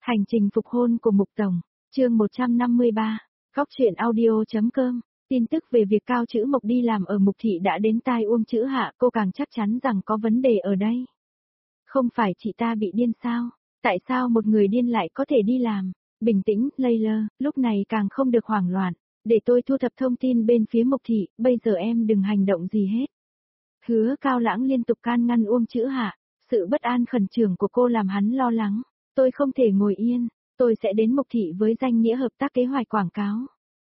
Hành trình phục hôn của Mục Tổng, chương 153, góc truyện audio.com, tin tức về việc Cao Chữ Mộc đi làm ở Mục Thị đã đến tai Uông Chữ Hạ, cô càng chắc chắn rằng có vấn đề ở đây. Không phải chị ta bị điên sao? Tại sao một người điên lại có thể đi làm? Bình tĩnh, Layla, lúc này càng không được hoảng loạn, để tôi thu thập thông tin bên phía Mục Thị, bây giờ em đừng hành động gì hết. Hứa Cao Lãng liên tục can ngăn Uông Chữ Hạ, sự bất an khẩn trương của cô làm hắn lo lắng. Tôi không thể ngồi yên, tôi sẽ đến Mục Thị với danh nghĩa hợp tác kế hoạch quảng cáo.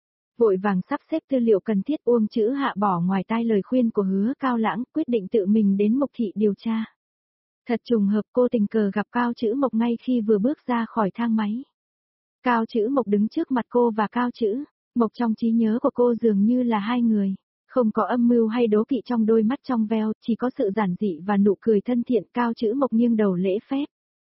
Vội vàng sắp xếp tư liệu cần thiết, Uông Chữ Hạ bỏ ngoài tai lời khuyên của Hứa Cao Lãng, quyết định tự mình đến Mục Thị điều tra. Thật trùng hợp cô tình cờ gặp Cao Chữ Mộc ngay khi vừa bước ra khỏi thang máy. Cao Chữ Mộc đứng trước mặt cô và Cao Chữ Mộc trong trí nhớ của cô dường như là hai người. Không có âm mưu hay đố kỵ trong đôi mắt trong veo, chỉ có sự giản dị và nụ cười thân thiện. Cao Chữ Mộc nghiêng đầu lễ phép.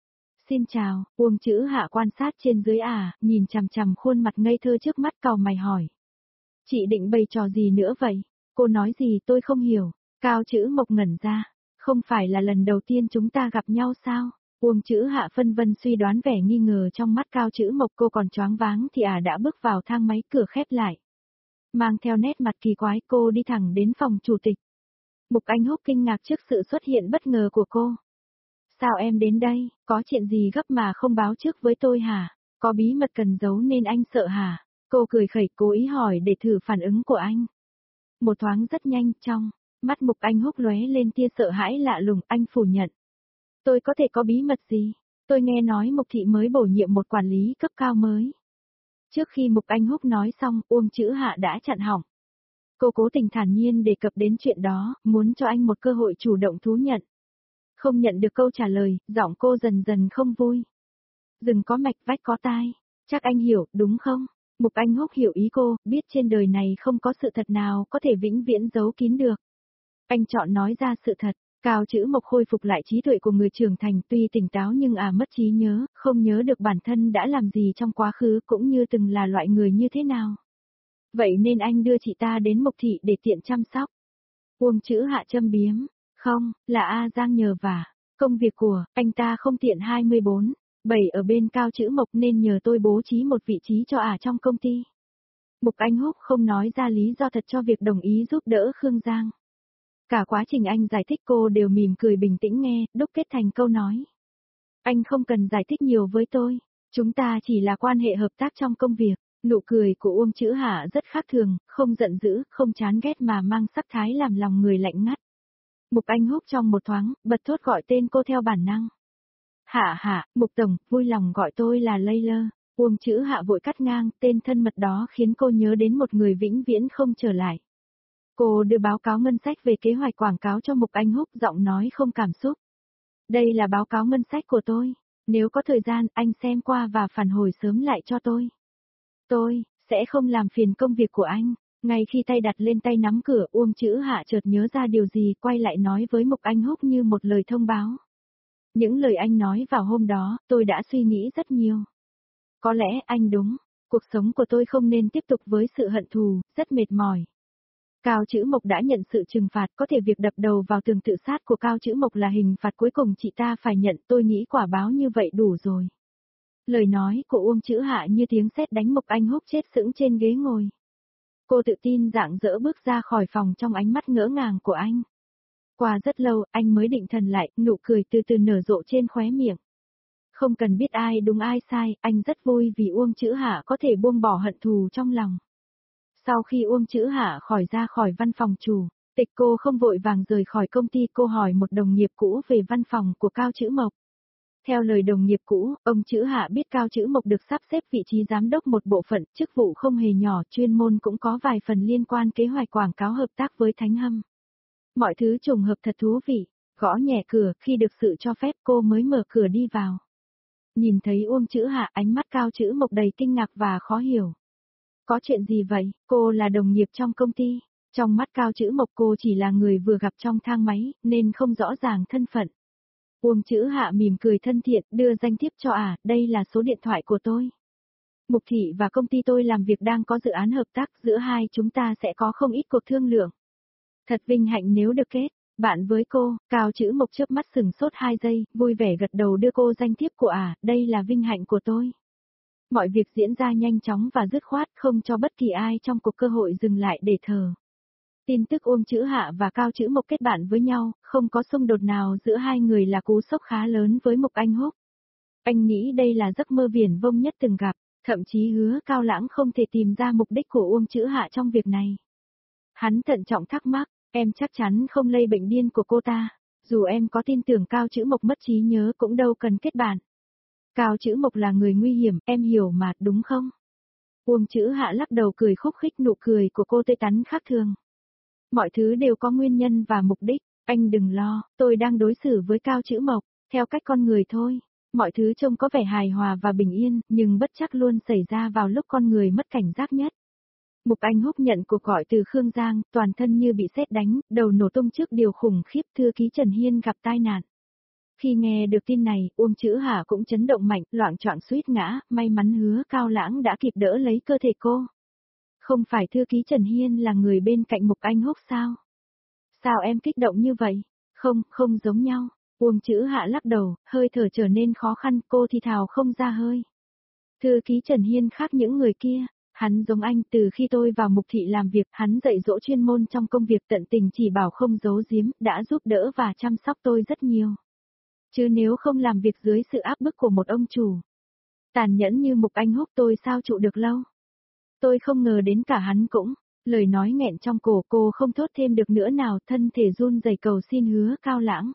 Xin chào, Uông Chữ Hạ quan sát trên dưới nhìn chằm chằm khuôn mặt ngây thơ trước mắt, cau mày hỏi. Chị định bày trò gì nữa vậy? Cô nói gì tôi không hiểu. Cao Chữ Mộc ngẩn ra. Không phải là lần đầu tiên chúng ta gặp nhau sao? Uông Chữ Hạ phân vân suy đoán vẻ nghi ngờ trong mắt Cao Chữ Mộc. Cô còn choáng váng thì đã bước vào thang máy, cửa khép lại. Mang theo nét mặt kỳ quái, cô đi thẳng đến phòng chủ tịch. Mục Anh Húc kinh ngạc trước sự xuất hiện bất ngờ của cô. Sao em đến đây, có chuyện gì gấp mà không báo trước với tôi hả? Có bí mật cần giấu nên anh sợ hả? Cô cười khẩy cố ý hỏi để thử phản ứng của anh. Một thoáng rất nhanh, trong mắt Mục Anh Húc lóe lên tia sợ hãi lạ lùng, anh phủ nhận. Tôi có thể có bí mật gì? Tôi nghe nói Mục Thị mới bổ nhiệm một quản lý cấp cao mới. Trước khi Mục Anh Húc nói xong, Uông Chữ Hạ đã chặn hỏng. Cô cố tình thản nhiên đề cập đến chuyện đó, muốn cho anh một cơ hội chủ động thú nhận. Không nhận được câu trả lời, giọng cô dần dần không vui. Rừng có mạch vách có tai, chắc anh hiểu, đúng không? Mục Anh Húc hiểu ý cô, biết trên đời này không có sự thật nào có thể vĩnh viễn giấu kín được. Anh chọn nói ra sự thật. Cao Chữ Mộc khôi phục lại trí tuệ của người trưởng thành, tuy tỉnh táo nhưng mất trí nhớ, không nhớ được bản thân đã làm gì trong quá khứ cũng như từng là loại người như thế nào. Vậy nên anh đưa chị ta đến Mục Thị để tiện chăm sóc. Uông Chữ Hạ châm biếm. Không, là A Giang nhờ vả. Công việc của anh ta không tiện 24/7 ở bên Cao Chữ Mộc nên nhờ tôi bố trí một vị trí cho trong công ty. Mục Anh Húc không nói ra lý do thật cho việc đồng ý giúp đỡ Khương Giang. Cả quá trình anh giải thích cô đều mỉm cười bình tĩnh nghe, đúc kết thành câu nói. Anh không cần giải thích nhiều với tôi, chúng ta chỉ là quan hệ hợp tác trong công việc. Nụ cười của Uông Chữ Hạ rất khác thường, không giận dữ, không chán ghét mà mang sắc thái làm lòng người lạnh ngắt. Mục Anh Húc trong một thoáng, bật thốt gọi tên cô theo bản năng. Hạ, Mục Tổng, vui lòng gọi tôi là Layla. Uông Chữ Hạ vội cắt ngang, tên thân mật đó khiến cô nhớ đến một người vĩnh viễn không trở lại. Cô đưa báo cáo ngân sách về kế hoạch quảng cáo cho Mục Anh Húc, giọng nói không cảm xúc. Đây là báo cáo ngân sách của tôi. Nếu có thời gian, anh xem qua và phản hồi sớm lại cho tôi. Tôi sẽ không làm phiền công việc của anh. Ngay khi tay đặt lên tay nắm cửa, Uông Chữ Hạ chợt nhớ ra điều gì, quay lại nói với Mục Anh Húc như một lời thông báo. Những lời anh nói vào hôm đó, tôi đã suy nghĩ rất nhiều. Có lẽ anh đúng, cuộc sống của tôi không nên tiếp tục với sự hận thù, rất mệt mỏi. Cao Chữ Mộc đã nhận sự trừng phạt, có thể việc đập đầu vào tường tự sát của Cao Chữ Mộc là hình phạt cuối cùng chị ta phải nhận, tôi nghĩ quả báo như vậy đủ rồi. Lời nói của Uông Chữ Hạ như tiếng sét đánh, Mục Anh Húc chết sững trên ghế ngồi. Cô tự tin rạng rỡ bước ra khỏi phòng trong ánh mắt ngỡ ngàng của anh. Qua rất lâu, anh mới định thần lại, nụ cười từ từ nở rộ trên khóe miệng. Không cần biết ai đúng ai sai, anh rất vui vì Uông Chữ Hạ có thể buông bỏ hận thù trong lòng. Sau khi Uông Chữ Hạ ra khỏi văn phòng chủ tịch, cô không vội vàng rời khỏi công ty, cô hỏi một đồng nghiệp cũ về văn phòng của Cao Chữ Mộc. Theo lời đồng nghiệp cũ, ông Chữ Hạ biết Cao Chữ Mộc được sắp xếp vị trí giám đốc một bộ phận, chức vụ không hề nhỏ, chuyên môn cũng có vài phần liên quan kế hoạch quảng cáo hợp tác với Thánh Hâm. Mọi thứ trùng hợp thật thú vị. Gõ nhẹ cửa, khi được sự cho phép cô mới mở cửa đi vào. Nhìn thấy Uông Chữ Hạ, ánh mắt Cao Chữ Mộc đầy kinh ngạc và khó hiểu. Có chuyện gì vậy? Cô là đồng nghiệp trong công ty. Trong mắt Cao Chữ Mộc cô chỉ là người vừa gặp trong thang máy, nên không rõ ràng thân phận. Uông Chữ Hạ mỉm cười thân thiện, đưa danh thiếp cho đây là số điện thoại của tôi. Mục Thị và công ty tôi làm việc đang có dự án hợp tác, giữa hai chúng ta sẽ có không ít cuộc thương lượng. Thật vinh hạnh nếu được kết. Bạn với cô, Cao Chữ Mộc chớp mắt sừng sốt 2 giây, vui vẻ gật đầu đưa cô danh thiếp của đây là vinh hạnh của tôi. Mọi việc diễn ra nhanh chóng và dứt khoát không cho bất kỳ ai trong cuộc cơ hội dừng lại để thở. Tin tức Uông Chữ Hạ và Cao Chữ Mộc kết bạn với nhau, không có xung đột nào giữa hai người là cú sốc khá lớn với Mục Anh Húc. Anh nghĩ đây là giấc mơ viển vông nhất từng gặp, thậm chí Hứa Cao Lãng không thể tìm ra mục đích của Uông Chữ Hạ trong việc này. Hắn thận trọng thắc mắc, em chắc chắn không lây bệnh điên của cô ta, dù em có tin tưởng Cao Chữ Mộc mất trí nhớ cũng đâu cần kết bạn. Cao Chữ Mộc là người nguy hiểm, em hiểu mà, đúng không? Uông Chữ Hạ lắc đầu cười khúc khích, nụ cười của cô tươi tắn khác thường. Mọi thứ đều có nguyên nhân và mục đích, anh đừng lo, tôi đang đối xử với Cao Chữ Mộc, theo cách con người thôi. Mọi thứ trông có vẻ hài hòa và bình yên, nhưng bất chắc luôn xảy ra vào lúc con người mất cảnh giác nhất. Mục Anh Húc nhận cuộc gọi từ Khương Giang, toàn thân như bị sét đánh, đầu nổ tung trước điều khủng khiếp thư ký Trần Hiên gặp tai nạn. Khi nghe được tin này, Uông Chữ Hạ cũng chấn động mạnh, loạng choạng suýt ngã, may mắn Hứa Cao Lãng đã kịp đỡ lấy cơ thể cô. Không phải thư ký Trần Hiên là người bên cạnh Mục Anh Húc sao? Sao em kích động như vậy? Không giống nhau. Uông Chữ Hạ lắc đầu, hơi thở trở nên khó khăn, cô thì thào không ra hơi. Thư ký Trần Hiên khác những người kia, hắn giống anh, từ khi tôi vào Mục thị làm việc, hắn dạy dỗ chuyên môn trong công việc, tận tình chỉ bảo không giấu giếm, đã giúp đỡ và chăm sóc tôi rất nhiều. Chứ nếu không làm việc dưới sự áp bức của một ông chủ tàn nhẫn như Mục Anh Húc, tôi sao trụ được lâu. Tôi không ngờ đến cả hắn cũng, lời nói nghẹn trong cổ, cô không thốt thêm được nữa nào, thân thể run rẩy cầu xin Hứa Cao Lãng.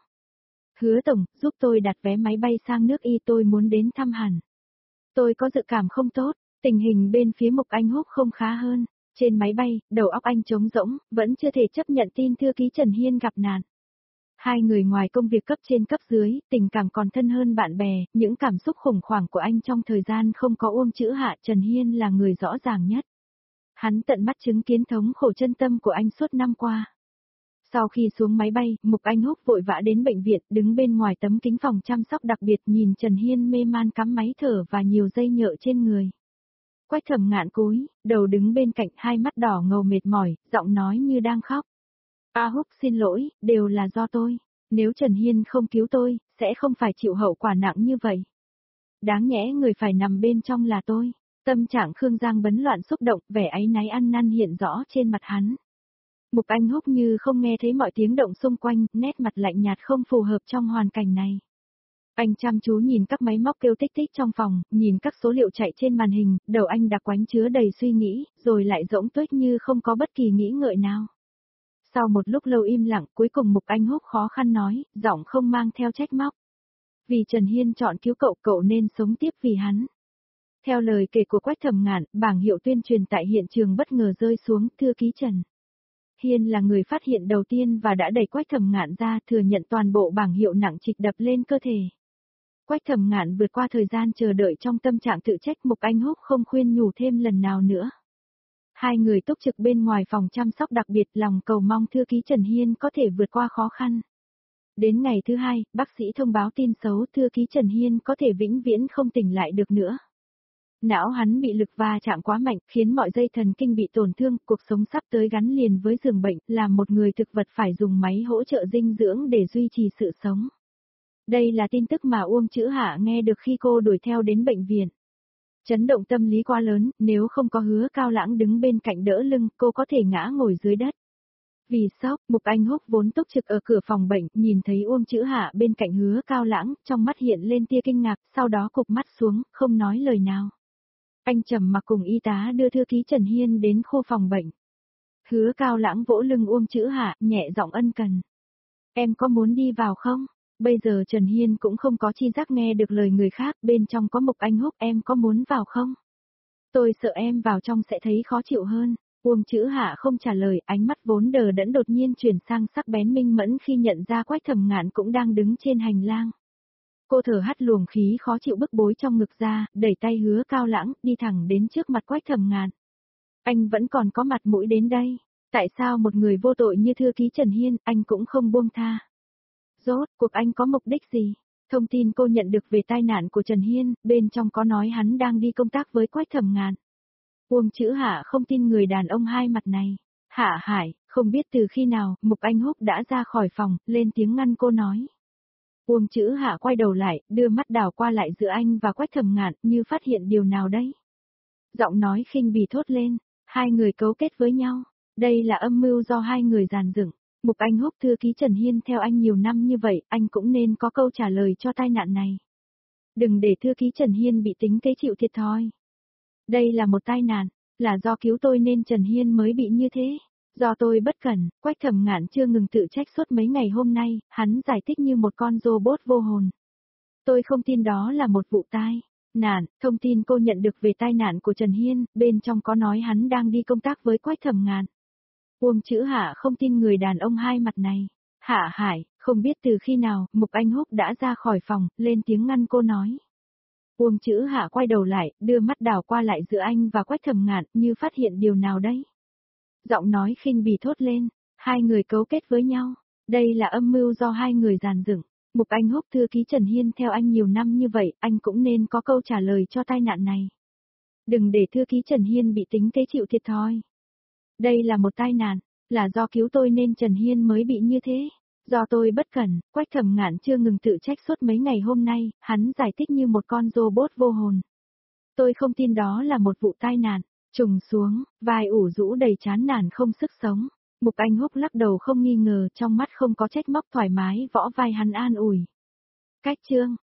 Hứa tổng, giúp tôi đặt vé máy bay sang nước Y, tôi muốn đến thăm hẳn. Tôi có dự cảm không tốt, tình hình bên phía Mục Anh Húc không khá hơn. Trên máy bay, đầu óc anh trống rỗng, vẫn chưa thể chấp nhận tin thư ký Trần Hiên gặp nạn. Hai người ngoài công việc cấp trên cấp dưới, tình cảm còn thân hơn bạn bè, những cảm xúc khủng hoảng của anh trong thời gian không có Uông Chữ Hạ, Trần Hiên là người rõ ràng nhất. Hắn tận mắt chứng kiến thống khổ chân tâm của anh suốt năm qua. Sau khi xuống máy bay, Mục Anh Húc vội vã đến bệnh viện, đứng bên ngoài tấm kính phòng chăm sóc đặc biệt, nhìn Trần Hiên mê man cắm máy thở và nhiều dây nhợ trên người. Quách Thẩm Ngạn cúi, đầu đứng bên cạnh, hai mắt đỏ ngầu mệt mỏi, giọng nói như đang khóc. Húc xin lỗi, đều là do tôi. Nếu Trần Hiên không cứu tôi, sẽ không phải chịu hậu quả nặng như vậy. Đáng nhẽ người phải nằm bên trong là tôi. Tâm trạng Khương Giang bấn loạn xúc động, vẻ áy náy ăn năn hiện rõ trên mặt hắn. Mục Anh Húc như không nghe thấy mọi tiếng động xung quanh, nét mặt lạnh nhạt không phù hợp trong hoàn cảnh này. Anh chăm chú nhìn các máy móc kêu tích tích trong phòng, nhìn các số liệu chạy trên màn hình, đầu anh đặc quánh chứa đầy suy nghĩ, rồi lại rỗng tuếch như không có bất kỳ nghĩ ngợi nào. Sau một lúc lâu im lặng, cuối cùng Mục Anh Húc khó khăn nói, giọng không mang theo trách móc. Vì Trần Hiên chọn cứu cậu, cậu nên sống tiếp vì hắn. Theo lời kể của Quách Thẩm Ngạn, bảng hiệu tuyên truyền tại hiện trường bất ngờ rơi xuống, thư ký Trần Hiên là người phát hiện đầu tiên và đã đẩy Quách Thẩm Ngạn ra, thừa nhận toàn bộ bảng hiệu nặng trịch đập lên cơ thể. Quách Thẩm Ngạn vượt qua thời gian chờ đợi trong tâm trạng tự trách, Mục Anh Húc không khuyên nhủ thêm lần nào nữa. Hai người túc trực bên ngoài phòng chăm sóc đặc biệt, lòng cầu mong thư ký Trần Hiên có thể vượt qua khó khăn. Đến ngày thứ hai, bác sĩ thông báo tin xấu, thư ký Trần Hiên có thể vĩnh viễn không tỉnh lại được nữa. Não hắn bị lực va chạm quá mạnh, khiến mọi dây thần kinh bị tổn thương, cuộc sống sắp tới gắn liền với giường bệnh, làm một người thực vật phải dùng máy hỗ trợ dinh dưỡng để duy trì sự sống. Đây là tin tức mà Uông Chữ Hạ nghe được khi cô đuổi theo đến bệnh viện. Chấn động tâm lý quá lớn, nếu không có Hứa Cao Lãng đứng bên cạnh đỡ lưng, cô có thể ngã ngồi dưới đất. Vì sốc, Mục Anh Húc vốn túc trực ở cửa phòng bệnh, nhìn thấy Uông Chữ Hạ bên cạnh Hứa Cao Lãng, trong mắt hiện lên tia kinh ngạc, sau đó cụp mắt xuống, không nói lời nào. Anh trầm mặc cùng y tá đưa thư ký Trần Hiên đến khu phòng bệnh. Hứa Cao Lãng vỗ lưng Uông Chữ Hạ, nhẹ giọng ân cần. Em có muốn đi vào không? Bây giờ Trần Hiên cũng không có chi giác nghe được lời người khác, bên trong có Mục Anh Húc, em có muốn vào không? Tôi sợ em vào trong sẽ thấy khó chịu hơn. Uông Chữ Hạ không trả lời, ánh mắt vốn đờ đẫn đột nhiên chuyển sang sắc bén minh mẫn khi nhận ra Quách Thẩm Ngạn cũng đang đứng trên hành lang. Cô thở hắt luồng khí khó chịu bức bối trong ngực ra, đẩy tay Hứa Cao Lãng, đi thẳng đến trước mặt Quách Thẩm Ngạn. Anh vẫn còn có mặt mũi đến đây. Tại sao một người vô tội như thư ký Trần Hiên, anh cũng không buông tha? Rốt cuộc anh có mục đích gì? Thông tin cô nhận được về tai nạn của Trần Hiên, bên trong có nói hắn đang đi công tác với Quách Thẩm Ngạn. Uông Chữ Hạ không tin người đàn ông hai mặt này. Hạ Hải, không biết từ khi nào, Mục Anh Húc đã ra khỏi phòng, lên tiếng ngăn cô nói. Uông Chữ Hạ quay đầu lại, đưa mắt đảo qua lại giữa anh và Quách Thẩm Ngạn, như phát hiện điều nào đấy. Giọng nói khinh bỉ thốt lên, hai người cấu kết với nhau, đây là âm mưu do hai người dàn dựng. Mục Anh Húc thư ký Trần Hiên theo anh nhiều năm như vậy, anh cũng nên có câu trả lời cho tai nạn này. Đừng để thư ký Trần Hiên bị tính kế chịu thiệt thòi. Đây là một tai nạn, là do cứu tôi nên Trần Hiên mới bị như thế. Do tôi bất cẩn, Quách Thẩm Ngạn chưa ngừng tự trách suốt mấy ngày hôm nay, hắn giải thích như một con robot vô hồn. Tôi không tin đó là một vụ tai nạn, thông tin cô nhận được về tai nạn của Trần Hiên, bên trong có nói hắn đang đi công tác với Quách Thẩm Ngạn. Uông Chữ Hạ không tin người đàn ông hai mặt này. Hạ Hải, không biết từ khi nào, Mục Anh Húc đã ra khỏi phòng, lên tiếng ngăn cô nói. Uông Chữ Hạ quay đầu lại, đưa mắt đảo qua lại giữa anh và Quách Thẩm Ngạn, như phát hiện điều nào đấy. Giọng nói khinh bỉ thốt lên, hai người cấu kết với nhau, đây là âm mưu do hai người dàn dựng. Mục Anh Húc thư ký Trần Hiên theo anh nhiều năm như vậy, anh cũng nên có câu trả lời cho tai nạn này. Đừng để thư ký Trần Hiên bị tính kế chịu thiệt thòi. Đây là một tai nạn, là do cứu tôi nên Trần Hiên mới bị như thế. Do tôi bất cẩn, Quách Thẩm Ngạn chưa ngừng tự trách suốt mấy ngày hôm nay, hắn giải thích như một con robot vô hồn. Tôi không tin đó là một vụ tai nạn. Trùng xuống, vai ủ rũ đầy chán nản không sức sống. Mục Anh Húc lắc đầu không nghi ngờ, trong mắt không có trách móc, thoải mái võ vai hắn an ủi. Cách chương